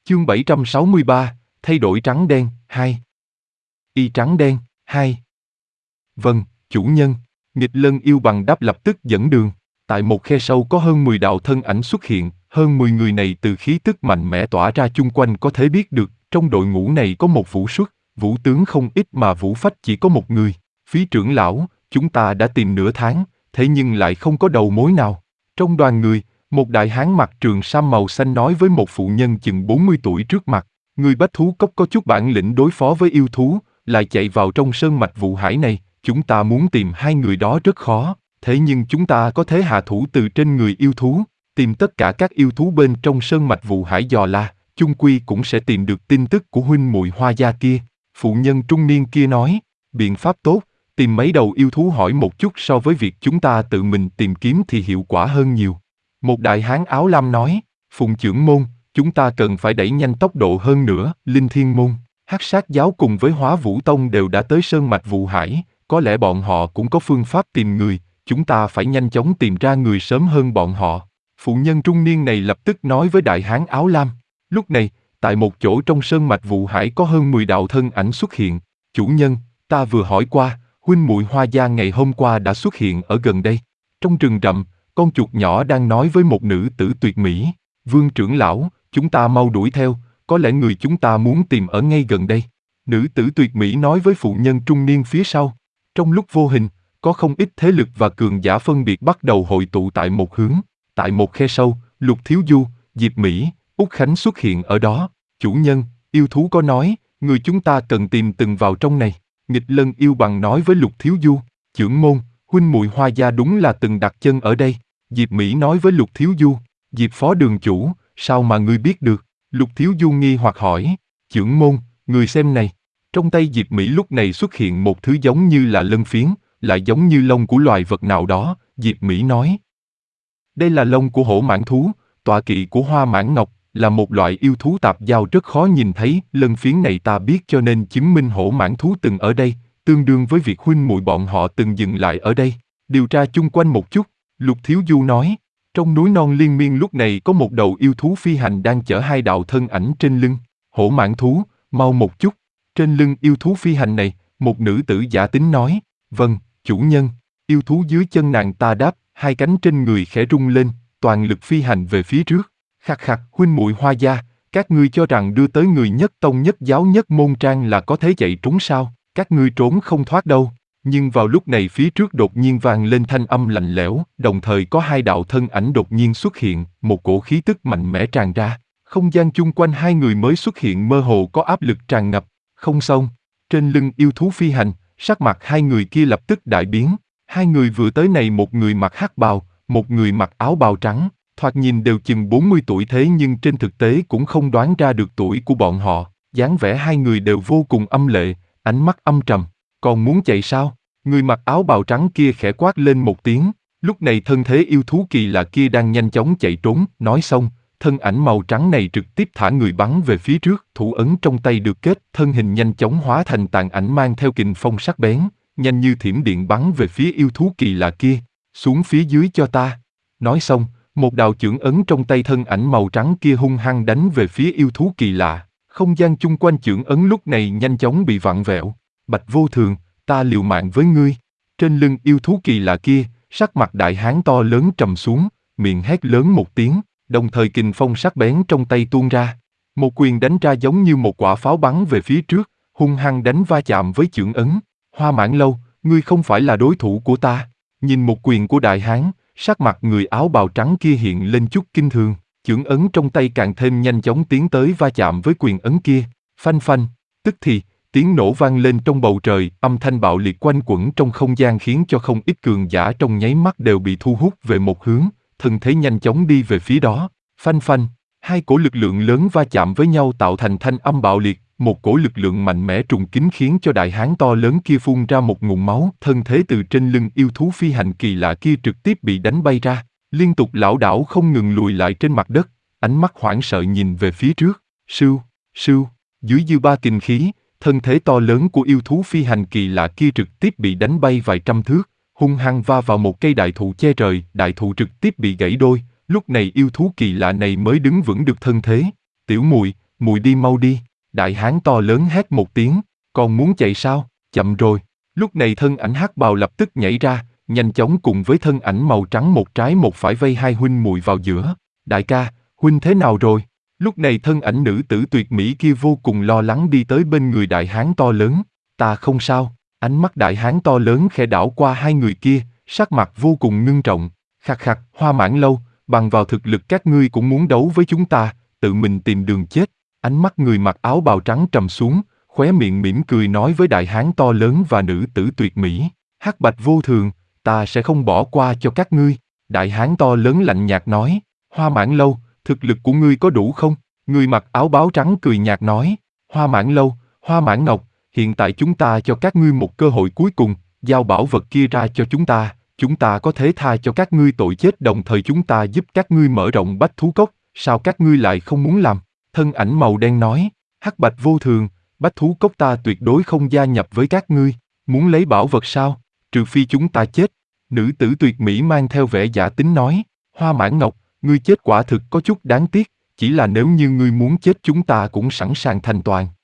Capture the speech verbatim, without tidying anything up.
Chương bảy trăm sáu mươi ba, thay đổi trắng đen, hai. Y trắng đen, hai. Vâng, chủ nhân. Nghịch lân yêu bằng đáp lập tức dẫn đường. Tại một khe sâu có hơn mười đạo thân ảnh xuất hiện, hơn mười người này từ khí tức mạnh mẽ tỏa ra chung quanh có thể biết được, trong đội ngũ này có một vũ xuất, vũ tướng không ít mà vũ phách chỉ có một người. Phí trưởng lão, chúng ta đã tìm nửa tháng, thế nhưng lại không có đầu mối nào. Trong đoàn người, một đại hán mặc trường sam màu xanh nói với một phụ nhân chừng bốn mươi tuổi trước mặt, người bách thú cốc có chút bản lĩnh đối phó với yêu thú, lại chạy vào trong sơn mạch vụ hải này, chúng ta muốn tìm hai người đó rất khó, thế nhưng chúng ta có thể hạ thủ từ trên người yêu thú, tìm tất cả các yêu thú bên trong sơn mạch vụ hải dò la, chung quy cũng sẽ tìm được tin tức của huynh muội Hoa gia kia. Phụ nhân trung niên kia nói, biện pháp tốt, tìm mấy đầu yêu thú hỏi một chút so với việc chúng ta tự mình tìm kiếm thì hiệu quả hơn nhiều. Một đại hán áo lam nói, Phùng trưởng môn, chúng ta cần phải đẩy nhanh tốc độ hơn nữa. Linh Thiên môn, Hắc Sát giáo cùng với Hóa Vũ tông đều đã tới sơn mạch vụ hải, có lẽ bọn họ cũng có phương pháp tìm người, chúng ta phải nhanh chóng tìm ra người sớm hơn bọn họ. Phụ nhân trung niên này lập tức nói với đại hán áo lam. Lúc này, tại một chỗ trong sơn mạch vụ hải có hơn mười đạo thân ảnh xuất hiện. Chủ nhân, ta vừa hỏi qua, huynh muội Hoa gia ngày hôm qua đã xuất hiện ở gần đây. Trong rừng rậm, con chuột nhỏ đang nói với một nữ tử tuyệt mỹ. Vương trưởng lão, chúng ta mau đuổi theo, có lẽ người chúng ta muốn tìm ở ngay gần đây. Nữ tử tuyệt mỹ nói với phụ nhân trung niên phía sau. Trong lúc vô hình, có không ít thế lực và cường giả phân biệt bắt đầu hội tụ tại một hướng. Tại một khe sâu, Lục Thiếu Du, Diệp Mỹ, Úc Khánh xuất hiện ở đó. Chủ nhân, yêu thú có nói, người chúng ta cần tìm từng vào trong này. Nghịch lân yêu bằng nói với Lục Thiếu Du, trưởng môn, huynh muội Hoa gia đúng là từng đặt chân ở đây. Diệp Mỹ nói với Lục Thiếu Du, Diệp phó đường chủ, sao mà ngươi biết được? Lục Thiếu Du nghi hoặc hỏi, trưởng môn, người xem này. Trong tay Diệp Mỹ lúc này xuất hiện một thứ giống như là lân phiến, lại giống như lông của loài vật nào đó. Diệp Mỹ nói, đây là lông của hổ mãng thú, tọa kỵ của Hoa Mãng Ngọc, là một loại yêu thú tạp giao rất khó nhìn thấy. Lân phiến này ta biết cho nên chứng minh hổ mãng thú từng ở đây, tương đương với việc huynh muội bọn họ từng dừng lại ở đây. Điều tra chung quanh một chút, Lục Thiếu Du nói, trong núi non liên miên lúc này có một đầu yêu thú phi hành đang chở hai đạo thân ảnh trên lưng. Hổ mãng thú, mau một chút. Trên lưng yêu thú phi hành này, một nữ tử giả tính nói, vâng, chủ nhân. Yêu thú dưới chân nàng ta đáp, hai cánh trên người khẽ rung lên, toàn lực phi hành về phía trước. Khắc khắc, huynh muội Hoa gia, các ngươi cho rằng đưa tới người nhất tông nhất giáo nhất môn trang là có thể chạy trốn sao? Các ngươi trốn không thoát đâu. Nhưng vào lúc này phía trước đột nhiên vang lên thanh âm lạnh lẽo, đồng thời có hai đạo thân ảnh đột nhiên xuất hiện, một cổ khí tức mạnh mẽ tràn ra. Không gian chung quanh hai người mới xuất hiện mơ hồ có áp lực tràn ngập. Không xong, trên lưng yêu thú phi hành, sắc mặt hai người kia lập tức đại biến. Hai người vừa tới này, một người mặc hắc bào, một người mặc áo bào trắng, thoạt nhìn đều chừng bốn mươi tuổi thế nhưng trên thực tế cũng không đoán ra được tuổi của bọn họ. Dáng vẻ hai người đều vô cùng âm lệ, ánh mắt âm trầm. Còn muốn chạy sao? Người mặc áo bào trắng kia khẽ quát lên một tiếng. Lúc này thân thế yêu thú kỳ lạ kia đang nhanh chóng chạy trốn. Nói xong, thân ảnh màu trắng này trực tiếp thả người bắn về phía trước. Thủ ấn trong tay được kết, thân hình nhanh chóng hóa thành tàn ảnh mang theo kình phong sắc bén, nhanh như thiểm điện bắn về phía yêu thú kỳ lạ kia. Xuống phía dưới cho ta. Nói xong, một đạo chưởng ấn trong tay thân ảnh màu trắng kia hung hăng đánh về phía yêu thú kỳ lạ. Không gian chung quanh chưởng ấn lúc này nhanh chóng bị vặn vẹo. Bạch Vô Thường, ta liều mạng với ngươi. Trên lưng yêu thú kỳ lạ kia, sắc mặt đại hán to lớn trầm xuống, miệng hét lớn một tiếng, đồng thời kình phong sắc bén trong tay tuôn ra. Một quyền đánh ra giống như một quả pháo bắn về phía trước, hung hăng đánh va chạm với chưởng ấn. Hoa Mãng Lâu, ngươi không phải là đối thủ của ta. Nhìn một quyền của đại hán, sắc mặt người áo bào trắng kia hiện lên chút kinh thường, chưởng ấn trong tay càng thêm nhanh chóng tiến tới va chạm với quyền ấn kia. Phanh phanh, tức thì, tiếng nổ vang lên trong bầu trời, âm thanh bạo liệt quanh quẩn trong không gian khiến cho không ít cường giả trong nháy mắt đều bị thu hút về một hướng, thân thế nhanh chóng đi về phía đó. Phanh phanh, hai cổ lực lượng lớn va chạm với nhau tạo thành thanh âm bạo liệt, một cổ lực lượng mạnh mẽ trùng kín khiến cho đại hán to lớn kia phun ra một ngụm máu, thân thế từ trên lưng yêu thú phi hành kỳ lạ kia trực tiếp bị đánh bay ra, liên tục lảo đảo không ngừng lùi lại trên mặt đất, ánh mắt hoảng sợ nhìn về phía trước. Sưu, sưu, dưới dư ba kình khí, thân thế to lớn của yêu thú phi hành kỳ lạ kia trực tiếp bị đánh bay vài trăm thước, hung hăng va vào một cây đại thụ che trời, đại thụ trực tiếp bị gãy đôi. Lúc này yêu thú kỳ lạ này mới đứng vững được thân thế. Tiểu muội, mùi đi mau đi, đại hán to lớn hét một tiếng, còn muốn chạy sao, chậm rồi. Lúc này thân ảnh hắc bào lập tức nhảy ra, nhanh chóng cùng với thân ảnh màu trắng một trái một phải vây hai huynh muội vào giữa. Đại ca, huynh thế nào rồi? Lúc này thân ảnh nữ tử tuyệt mỹ kia vô cùng lo lắng đi tới bên người đại hán to lớn. Ta không sao. Ánh mắt đại hán to lớn khẽ đảo qua hai người kia, sắc mặt vô cùng ngưng trọng. Khặc khặc, Hoa Mãn Lâu, bằng vào thực lực các ngươi cũng muốn đấu với chúng ta, tự mình tìm đường chết. Ánh mắt người mặc áo bào trắng trầm xuống, khóe miệng mỉm cười nói với đại hán to lớn và nữ tử tuyệt mỹ. Hắc Bạch vô thường, ta sẽ không bỏ qua cho các ngươi. Đại hán to lớn lạnh nhạt nói. Hoa Mãn Lâu, thực lực của ngươi có đủ không? Người mặc áo bào trắng cười nhạt nói. Hoa Mãn Lâu, Hoa Mãn Ngọc, hiện tại chúng ta cho các ngươi một cơ hội cuối cùng, giao bảo vật kia ra cho chúng ta, chúng ta có thể tha cho các ngươi tội chết đồng thời chúng ta giúp các ngươi mở rộng bách thú cốc, sao các ngươi lại không muốn làm? Thân ảnh màu đen nói, Hắc Bạch vô thường, bách thú cốc ta tuyệt đối không gia nhập với các ngươi, muốn lấy bảo vật sao? Trừ phi chúng ta chết. Nữ tử tuyệt mỹ mang theo vẻ giả tính nói, Hoa Mãn Ngọc, ngươi chết quả thực có chút đáng tiếc, chỉ là nếu như ngươi muốn chết chúng ta cũng sẵn sàng thành toàn.